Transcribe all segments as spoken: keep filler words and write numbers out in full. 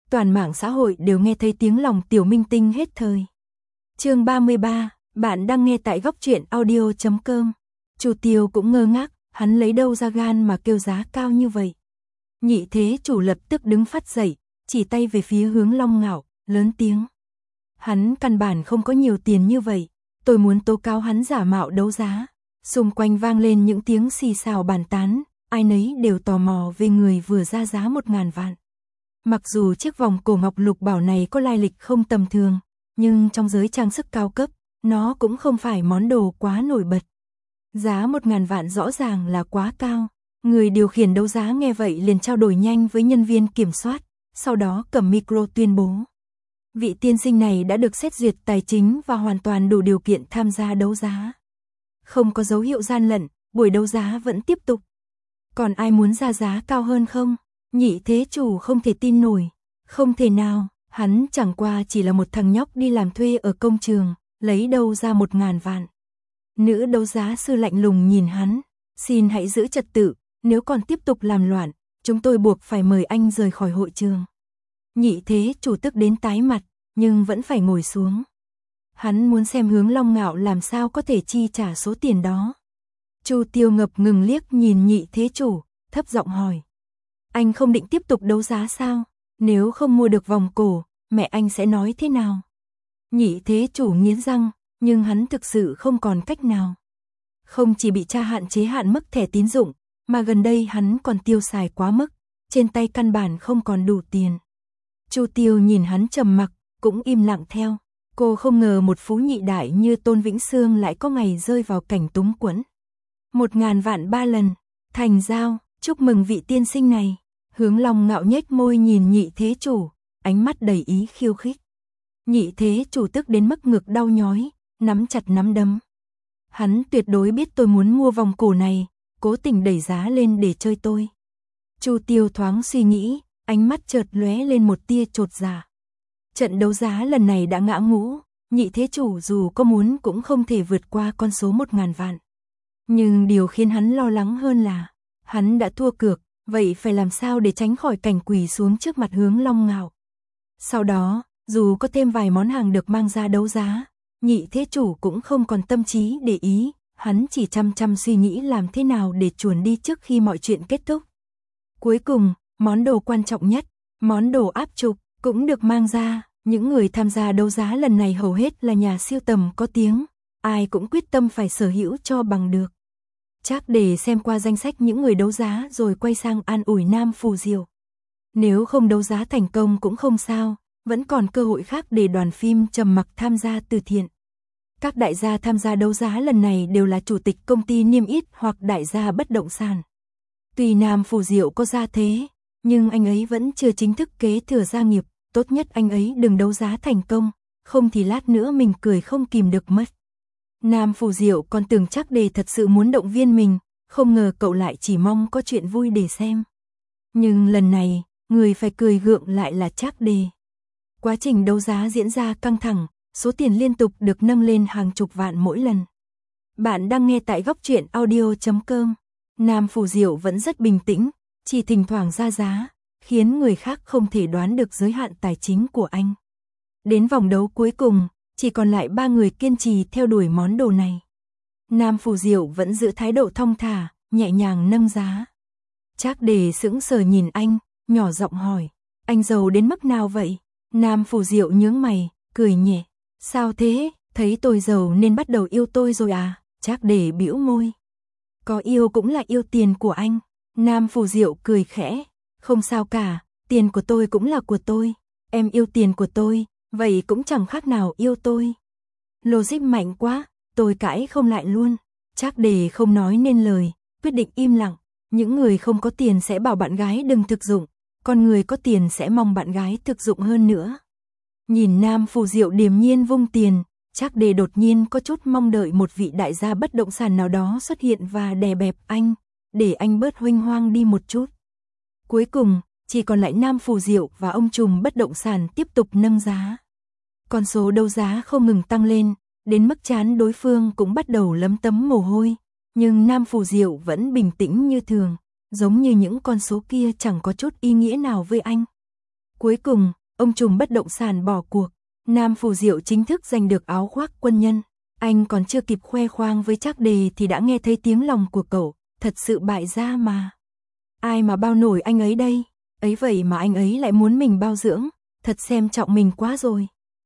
toàn mạng xã hội đều nghe thấy tiếng lòng tiểu minh tinh hết thời. Chương ba mươi ba, bạn đang nghe tại góc truyện audio chấm com. Chu Tiêu cũng ngơ ngác, hắn lấy đâu ra gan mà kêu giá cao như vậy. Nhị thế chủ lập tức đứng phát dậy, chỉ tay về phía Hướng Long Ngạo, lớn tiếng. Hắn căn bản không có nhiều tiền như vậy, tôi muốn tố cáo hắn giả mạo đấu giá. Xung quanh vang lên những tiếng xì xào bàn tán, ai nấy đều tò mò về người vừa ra giá một ngàn vạn. Mặc dù chiếc vòng cổ ngọc lục bảo này có lai lịch không tầm thường, nhưng trong giới trang sức cao cấp, nó cũng không phải món đồ quá nổi bật. Giá một ngàn vạn rõ ràng là quá cao. Người điều khiển đấu giá nghe vậy liền trao đổi nhanh với nhân viên kiểm soát, sau đó cầm micro tuyên bố. Vị tiên sinh này đã được xét duyệt tài chính và hoàn toàn đủ điều kiện tham gia đấu giá. Không có dấu hiệu gian lận, buổi đấu giá vẫn tiếp tục. Còn ai muốn ra giá cao hơn không? Nhị thế chủ không thể tin nổi. Không thể nào, hắn chẳng qua chỉ là một thằng nhóc đi làm thuê ở công trường, lấy đâu ra một ngàn vạn. Nữ đấu giá sư lạnh lùng nhìn hắn. Xin hãy giữ trật tự, nếu còn tiếp tục làm loạn, chúng tôi buộc phải mời anh rời khỏi hội trường. Nhị thế chủ tức đến tái mặt, nhưng vẫn phải ngồi xuống. Hắn muốn xem Hướng Long Ngạo làm sao có thể chi trả số tiền đó. Chu Tiêu ngập ngừng liếc nhìn nhị thế chủ, thấp giọng hỏi. Anh không định tiếp tục đấu giá sao? Nếu không mua được vòng cổ, mẹ anh sẽ nói thế nào? Nhị thế chủ nghiến răng, nhưng hắn thực sự không còn cách nào. Không chỉ bị cha hạn chế hạn mức thẻ tín dụng, mà gần đây hắn còn tiêu xài quá mức, trên tay căn bản không còn đủ tiền. Chu Tiêu nhìn hắn trầm mặc, cũng im lặng theo. Cô không ngờ một phú nhị đại như Tôn Vĩnh Sương lại có ngày rơi vào cảnh túng quẫn. Một ngàn vạn ba lần, thành giao, chúc mừng vị tiên sinh này. Hướng Long Ngạo nhếch môi nhìn nhị thế chủ, ánh mắt đầy ý khiêu khích. Nhị thế chủ tức đến mức ngực đau nhói, nắm chặt nắm đấm. Hắn tuyệt đối biết tôi muốn mua vòng cổ này, cố tình đẩy giá lên để chơi tôi. Chu Tiêu thoáng suy nghĩ, ánh mắt chợt lóe lên một tia chột dạ. Trận đấu giá lần này đã ngã ngũ, nhị thế chủ dù có muốn cũng không thể vượt qua con số một ngàn vạn. Nhưng điều khiến hắn lo lắng hơn là, hắn đã thua cược, vậy phải làm sao để tránh khỏi cảnh quỳ xuống trước mặt Hướng Long Ngạo. Sau đó, dù có thêm vài món hàng được mang ra đấu giá, nhị thế chủ cũng không còn tâm trí để ý, hắn chỉ chăm chăm suy nghĩ làm thế nào để chuồn đi trước khi mọi chuyện kết thúc. Cuối cùng, món đồ quan trọng nhất, món đồ áp trục, cũng được mang ra. Những người tham gia đấu giá lần này hầu hết là nhà siêu tầm có tiếng, ai cũng quyết tâm phải sở hữu cho bằng được. Trác Đề xem qua danh sách những người đấu giá rồi quay sang an ủi Nam Phù Diệu. Nếu không đấu giá thành công cũng không sao, vẫn còn cơ hội khác để đoàn phim Trầm Mặc tham gia từ thiện. Các đại gia tham gia đấu giá lần này đều là chủ tịch công ty niêm yết hoặc đại gia bất động sản. Tuy Nam Phù Diệu có gia thế, nhưng anh ấy vẫn chưa chính thức kế thừa gia nghiệp, tốt nhất anh ấy đừng đấu giá thành công, không thì lát nữa mình cười không kìm được mất. Nam Phù Diệu còn tưởng Trác Đề thật sự muốn động viên mình, không ngờ cậu lại chỉ mong có chuyện vui để xem. Nhưng lần này, người phải cười gượng lại là Trác Đề. Quá trình đấu giá diễn ra căng thẳng, số tiền liên tục được nâng lên hàng chục vạn mỗi lần. Bạn đang nghe tại góc truyện audio chấm com. Nam Phù Diệu vẫn rất bình tĩnh, chỉ thỉnh thoảng ra giá, khiến người khác không thể đoán được giới hạn tài chính của anh. Đến vòng đấu cuối cùng, chỉ còn lại ba người kiên trì theo đuổi món đồ này. Nam Phù Diệu vẫn giữ thái độ thong thả, nhẹ nhàng nâng giá. Trác Đề sững sờ nhìn anh, nhỏ giọng hỏi, anh giàu đến mức nào vậy? Nam Phù Diệu nhướng mày, cười nhẹ, sao thế, thấy tôi giàu nên bắt đầu yêu tôi rồi à? Trác Đề bĩu môi, có yêu cũng là yêu tiền của anh. Nam Phù Diệu cười khẽ, không sao cả, tiền của tôi cũng là của tôi, em yêu tiền của tôi, vậy cũng chẳng khác nào yêu tôi. Logic mạnh quá, tôi cãi không lại luôn. Trác Đề không nói nên lời, quyết định im lặng. Những người không có tiền sẽ bảo bạn gái đừng thực dụng, còn người có tiền sẽ mong bạn gái thực dụng hơn nữa. Nhìn Nam Phù Diệu điềm nhiên vung tiền, Trác Đề đột nhiên có chút mong đợi một vị đại gia bất động sản nào đó xuất hiện và đè bẹp anh, để anh bớt huênh hoang đi một chút. Cuối cùng, chỉ còn lại Nam Phù Diệu và ông trùm bất động sản tiếp tục nâng giá. Con số đấu giá không ngừng tăng lên, đến mức chán đối phương cũng bắt đầu lấm tấm mồ hôi, nhưng Nam Phù Diệu vẫn bình tĩnh như thường, giống như những con số kia chẳng có chút ý nghĩa nào với anh. Cuối cùng, ông trùm bất động sản bỏ cuộc, Nam Phù Diệu chính thức giành được áo khoác quân nhân. Anh còn chưa kịp khoe khoang với Trác Đề thì đã nghe thấy tiếng lòng của cậu, thật sự bại gia mà. Ai mà bao nổi anh ấy đây, ấy vậy mà anh ấy lại muốn mình bao dưỡng, thật xem trọng mình quá rồi.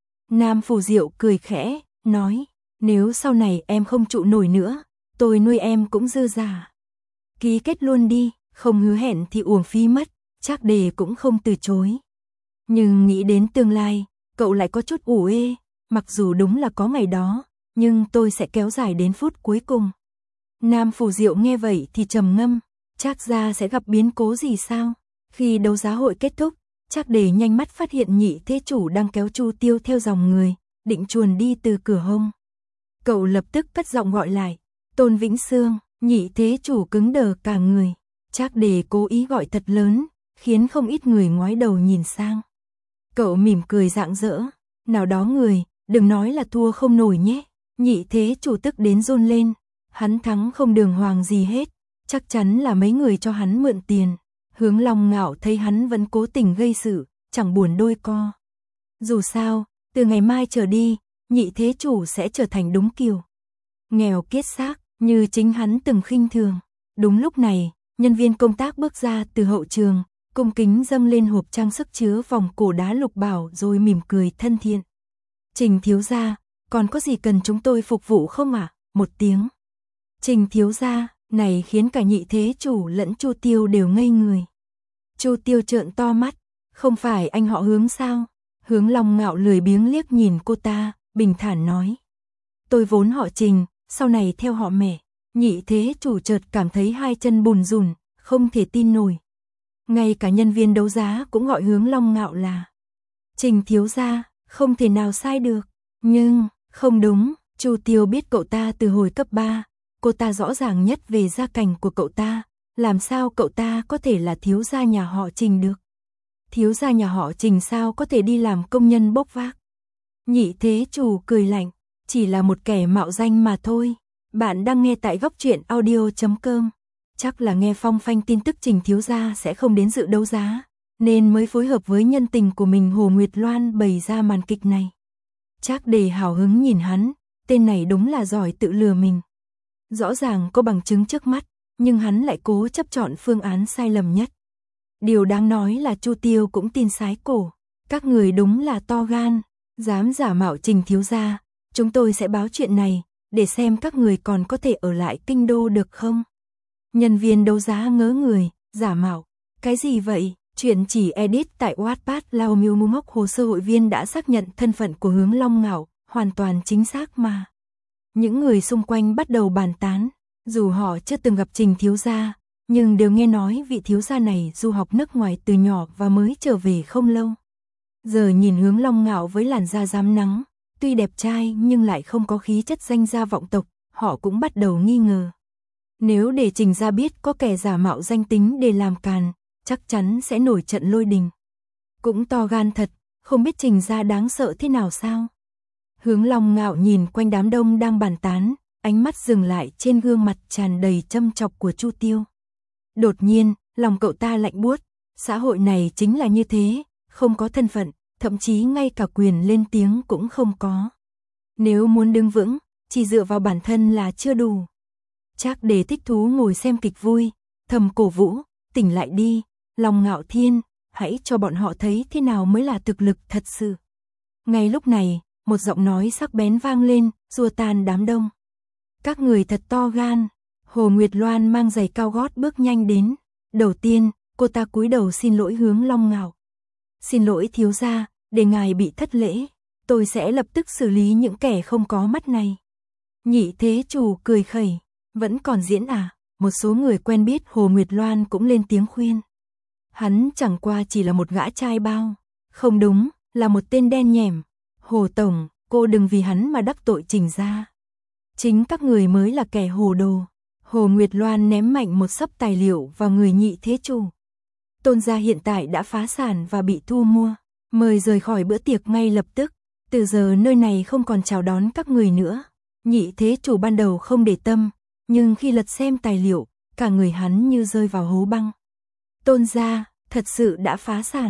Nam Phù Diệu cười khẽ, nói, nếu sau này em không trụ nổi nữa, tôi nuôi em cũng dư giả. Ký kết luôn đi, không hứa hẹn thì uổng phí mất, Trác Đề cũng không từ chối. Nhưng nghĩ đến tương lai, cậu lại có chút ủ ê, mặc dù đúng là có ngày đó, nhưng tôi sẽ kéo dài đến phút cuối cùng. Nam Phù Diệu nghe vậy thì trầm ngâm, Trác gia sẽ gặp biến cố gì sao? Khi đấu giá hội kết thúc, Trác Đề nhanh mắt phát hiện nhị thế chủ đang kéo Chu Tiêu theo dòng người, định chuồn đi từ cửa hông. Cậu lập tức cất giọng gọi lại, Tôn Vĩnh Sương, nhị thế chủ cứng đờ cả người. Trác Đề cố ý gọi thật lớn, khiến không ít người ngoái đầu nhìn sang. Cậu mỉm cười rạng rỡ, nào đó người, đừng nói là thua không nổi nhé. Nhị thế chủ tức đến run lên, hắn thắng không đường hoàng gì hết, chắc chắn là mấy người cho hắn mượn tiền. Hướng Long Ngạo thấy hắn vẫn cố tình gây sự, chẳng buồn đôi co. Dù sao, từ ngày mai trở đi, nhị thế chủ sẽ trở thành đúng kiểu nghèo kiết xác, như chính hắn từng khinh thường. Đúng lúc này, nhân viên công tác bước ra từ hậu trường, cung kính dâng lên hộp trang sức chứa vòng cổ đá lục bảo rồi mỉm cười thân thiện. Trình thiếu gia, còn có gì cần chúng tôi phục vụ không ạ? À? Một tiếng. Trình thiếu gia, này khiến cả nhị thế chủ lẫn Chu Tiêu đều ngây người. Chu Tiêu trợn to mắt, không phải anh họ Hướng sao? Hướng Long Ngạo lười biếng liếc nhìn cô ta, bình thản nói. Tôi vốn họ Trình, sau này theo họ Mẹ. Nhị thế chủ chợt cảm thấy hai chân bùn rùn, không thể tin nổi. Ngay cả nhân viên đấu giá cũng gọi Hướng Long Ngạo là Trình thiếu gia, không thể nào sai được. Nhưng, không đúng, Chu Tiêu biết cậu ta từ hồi cấp ba, cô ta rõ ràng nhất về gia cảnh của cậu ta, làm sao cậu ta có thể là thiếu gia nhà họ Trình được. Thiếu gia nhà họ Trình sao có thể đi làm công nhân bốc vác. Nhị thế chủ cười lạnh, chỉ là một kẻ mạo danh mà thôi. Bạn đang nghe tại góc truyện audio chấm com. Chắc là nghe phong phanh tin tức Trình thiếu gia sẽ không đến dự đấu giá, nên mới phối hợp với nhân tình của mình Hồ Nguyệt Loan bày ra màn kịch này. Trác Đề hào hứng nhìn hắn, tên này đúng là giỏi tự lừa mình. Rõ ràng có bằng chứng trước mắt, nhưng hắn lại cố chấp chọn phương án sai lầm nhất. Điều đáng nói là Chu Tiêu cũng tin sái cổ, các người đúng là to gan, dám giả mạo Trình thiếu gia, chúng tôi sẽ báo chuyện này, để xem các người còn có thể ở lại kinh đô được không. Nhân viên đấu giá ngớ người, giả mạo, cái gì vậy? Chuyện chỉ edit tại Wattpad. Lao Miêu Mu Mốc hồ sơ hội viên đã xác nhận thân phận của Hướng Long Ngạo, hoàn toàn chính xác mà. Những người xung quanh bắt đầu bàn tán, dù họ chưa từng gặp Trình thiếu gia, nhưng đều nghe nói vị thiếu gia này du học nước ngoài từ nhỏ và mới trở về không lâu. Giờ nhìn Hướng Long Ngạo với làn da rám nắng, tuy đẹp trai nhưng lại không có khí chất danh gia vọng tộc, họ cũng bắt đầu nghi ngờ. Nếu để Trình gia biết có kẻ giả mạo danh tính để làm càn, chắc chắn sẽ nổi trận lôi đình. Cũng to gan thật, không biết Trình gia đáng sợ thế nào sao? Hướng Long Ngạo nhìn quanh đám đông đang bàn tán, ánh mắt dừng lại trên gương mặt tràn đầy châm chọc của Chu Tiêu. Đột nhiên, lòng cậu ta lạnh buốt, xã hội này chính là như thế, không có thân phận, thậm chí ngay cả quyền lên tiếng cũng không có. Nếu muốn đứng vững, chỉ dựa vào bản thân là chưa đủ. Trác Đề thích thú ngồi xem kịch vui, thầm cổ vũ, tỉnh lại đi, Long Ngạo Thiên, hãy cho bọn họ thấy thế nào mới là thực lực thật sự. Ngay lúc này, một giọng nói sắc bén vang lên, xua tan đám đông. Các người thật to gan. Hồ Nguyệt Loan mang giày cao gót bước nhanh đến. Đầu tiên, cô ta cúi đầu xin lỗi Hướng Long Ngạo. Xin lỗi thiếu gia, để ngài bị thất lễ, tôi sẽ lập tức xử lý những kẻ không có mắt này. Nhị thế chủ cười khẩy, vẫn còn diễn à? Một số người quen biết Hồ Nguyệt Loan cũng lên tiếng khuyên. Hắn chẳng qua chỉ là một gã trai bao. Không đúng, là một tên đen nhẻm. Hồ Tổng, cô đừng vì hắn mà đắc tội Trình gia. Chính các người mới là kẻ hồ đồ. Hồ Nguyệt Loan ném mạnh một xấp tài liệu vào người nhị thế chủ. Tôn gia hiện tại đã phá sản và bị thu mua. Mời rời khỏi bữa tiệc ngay lập tức. Từ giờ nơi này không còn chào đón các người nữa. Nhị thế chủ ban đầu không để tâm, nhưng khi lật xem tài liệu, cả người hắn như rơi vào hố băng. Tôn gia, thật sự đã phá sản.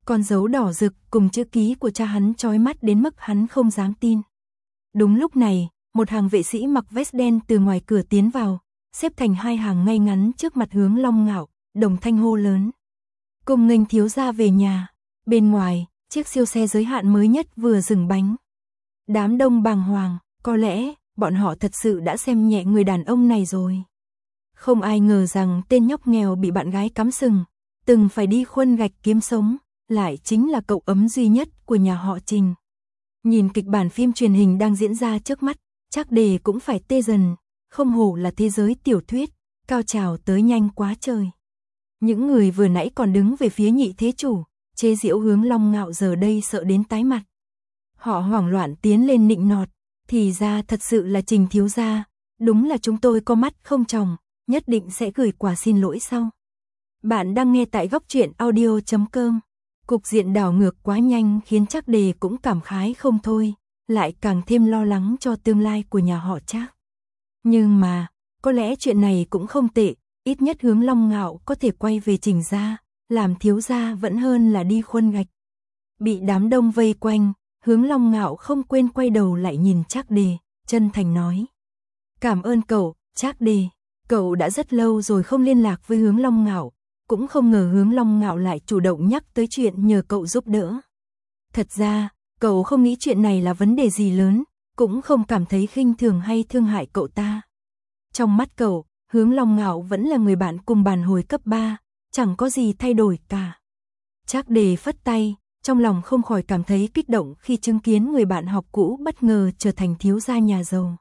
Con dấu đỏ rực cùng chữ ký của cha hắn chói mắt đến mức hắn không dám tin. Đúng lúc này, một hàng vệ sĩ mặc vest đen từ ngoài cửa tiến vào, xếp thành hai hàng ngay ngắn trước mặt Hướng Long Ngạo, đồng thanh hô lớn. Cùng nghênh thiếu gia về nhà. Bên ngoài, chiếc siêu xe giới hạn mới nhất vừa dừng bánh. Đám đông bàng hoàng, có lẽ bọn họ thật sự đã xem nhẹ người đàn ông này rồi. Không ai ngờ rằng tên nhóc nghèo bị bạn gái cắm sừng, từng phải đi khuân gạch kiếm sống, lại chính là cậu ấm duy nhất của nhà họ Trình. Nhìn kịch bản phim truyền hình đang diễn ra trước mắt, Trác Đề cũng phải tê dần, không hổ là thế giới tiểu thuyết, cao trào tới nhanh quá trời. Những người vừa nãy còn đứng về phía nhị thế chủ, chế giễu Hướng Long Ngạo giờ đây sợ đến tái mặt. Họ hoảng loạn tiến lên nịnh nọt, thì ra thật sự là Trình thiếu gia, đúng là chúng tôi có mắt không tròng, nhất định sẽ gửi quà xin lỗi sau. Bạn đang nghe tại góc truyện audio chấm com. Cục diện đảo ngược quá nhanh khiến Trác Đề cũng cảm khái không thôi, lại càng thêm lo lắng cho tương lai của nhà họ Trác. Nhưng mà, có lẽ chuyện này cũng không tệ, ít nhất Hướng Long Ngạo có thể quay về Trình gia, làm thiếu gia vẫn hơn là đi khuân gạch. Bị đám đông vây quanh, Hướng Long Ngạo không quên quay đầu lại nhìn Trác Đề, chân thành nói. Cảm ơn cậu, Trác Đề, cậu đã rất lâu rồi không liên lạc với Hướng Long Ngạo, cũng không ngờ Hướng Long Ngạo lại chủ động nhắc tới chuyện nhờ cậu giúp đỡ. Thật ra, cậu không nghĩ chuyện này là vấn đề gì lớn, cũng không cảm thấy khinh thường hay thương hại cậu ta. Trong mắt cậu, Hướng Long Ngạo vẫn là người bạn cùng bàn hồi cấp ba, chẳng có gì thay đổi cả. Trác Đề phất tay, trong lòng không khỏi cảm thấy kích động khi chứng kiến người bạn học cũ bất ngờ trở thành thiếu gia nhà giàu.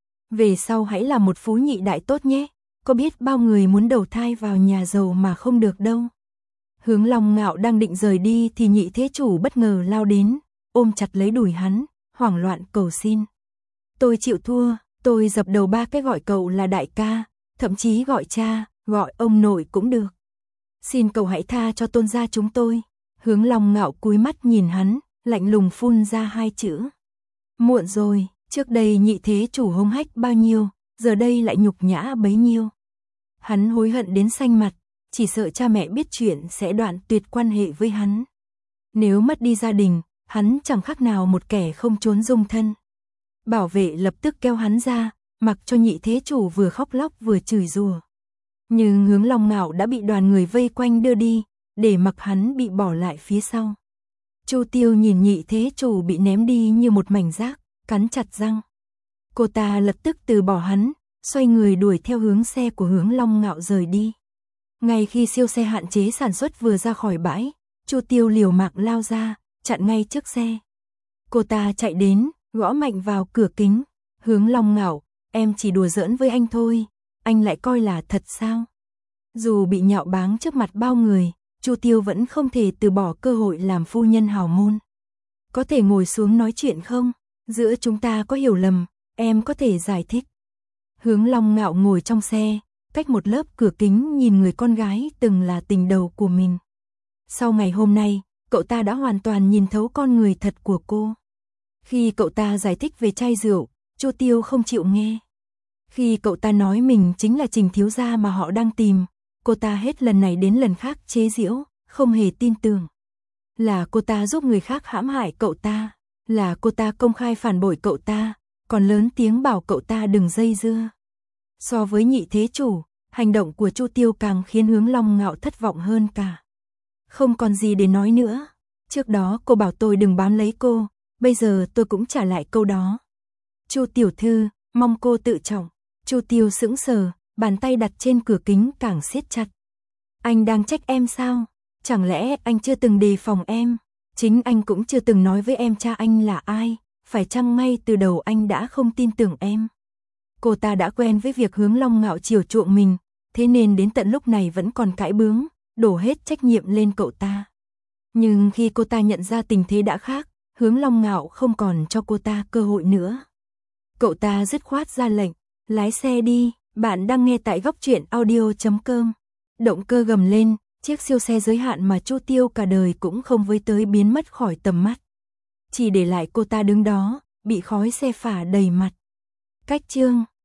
Về sau hãy là một phú nhị đại tốt nhé, có biết bao người muốn đầu thai vào nhà giàu mà không được đâu. Hướng Long Ngạo đang định rời đi thì nhị thế chủ bất ngờ lao đến, ôm chặt lấy đùi hắn, hoảng loạn cầu xin. Tôi chịu thua, tôi dập đầu ba cái gọi cậu là đại ca, thậm chí gọi cha, gọi ông nội cũng được. Xin cậu hãy tha cho tôn gia chúng tôi. Hướng Long Ngạo cúi mắt nhìn hắn, lạnh lùng phun ra hai chữ. Muộn rồi, trước đây nhị thế chủ hống hách bao nhiêu, giờ đây lại nhục nhã bấy nhiêu. Hắn hối hận đến xanh mặt, chỉ sợ cha mẹ biết chuyện sẽ đoạn tuyệt quan hệ với hắn. Nếu mất đi gia đình, hắn chẳng khác nào một kẻ không trốn dung thân. Bảo vệ lập tức kéo hắn ra, mặc cho nhị thế chủ vừa khóc lóc vừa chửi rủa. Nhưng Hướng Long Ngạo đã bị đoàn người vây quanh đưa đi, để mặc hắn bị bỏ lại phía sau. Chu Tiêu nhìn nhị thế chủ bị ném đi như một mảnh rác, cắn chặt răng. Cô ta lập tức từ bỏ hắn, xoay người đuổi theo hướng xe của Hướng Long Ngạo rời đi. Ngay khi siêu xe hạn chế sản xuất vừa ra khỏi bãi, Chu Tiêu liều mạng lao ra, chặn ngay trước xe. Cô ta chạy đến, gõ mạnh vào cửa kính. Hướng Long Ngạo, em chỉ đùa giỡn với anh thôi, anh lại coi là thật sao? Dù bị nhạo báng trước mặt bao người, Chu Tiêu vẫn không thể từ bỏ cơ hội làm phu nhân hào môn. Có thể ngồi xuống nói chuyện không? Giữa chúng ta có hiểu lầm, em có thể giải thích. Hướng Long Ngạo ngồi trong xe, cách một lớp cửa kính nhìn người con gái từng là tình đầu của mình. Sau ngày hôm nay, cậu ta đã hoàn toàn nhìn thấu con người thật của cô. Khi cậu ta giải thích về chai rượu, Chu Tiêu không chịu nghe. Khi cậu ta nói mình chính là Trình thiếu gia mà họ đang tìm, cô ta hết lần này đến lần khác chế giễu, không hề tin tưởng. Là cô ta giúp người khác hãm hại cậu ta, là cô ta công khai phản bội cậu ta, còn lớn tiếng bảo cậu ta đừng dây dưa. So với nhị thế chủ, hành động của Chu Tiêu càng khiến Hướng Long Ngạo thất vọng hơn cả. Không còn gì để nói nữa. Trước đó cô bảo tôi đừng bám lấy cô, bây giờ tôi cũng trả lại câu đó. Chu tiểu thư, mong cô tự trọng. Chu Tiêu sững sờ, bàn tay đặt trên cửa kính càng siết chặt. Anh đang trách em sao? Chẳng lẽ anh chưa từng đề phòng em? Chính anh cũng chưa từng nói với em cha anh là ai, phải chăng ngay từ đầu anh đã không tin tưởng em? Cô ta đã quen với việc Hướng Long Ngạo chiều chuộng mình, thế nên đến tận lúc này vẫn còn cãi bướng, đổ hết trách nhiệm lên cậu ta. Nhưng khi cô ta nhận ra tình thế đã khác, Hướng Long Ngạo không còn cho cô ta cơ hội nữa. Cậu ta dứt khoát ra lệnh, lái xe đi. Bạn đang nghe tại góc truyện audio chấm com. Động cơ gầm lên, chiếc siêu xe giới hạn mà Chu Tiêu cả đời cũng không với tới biến mất khỏi tầm mắt. Chỉ để lại cô ta đứng đó, bị khói xe phả đầy mặt. Cách chương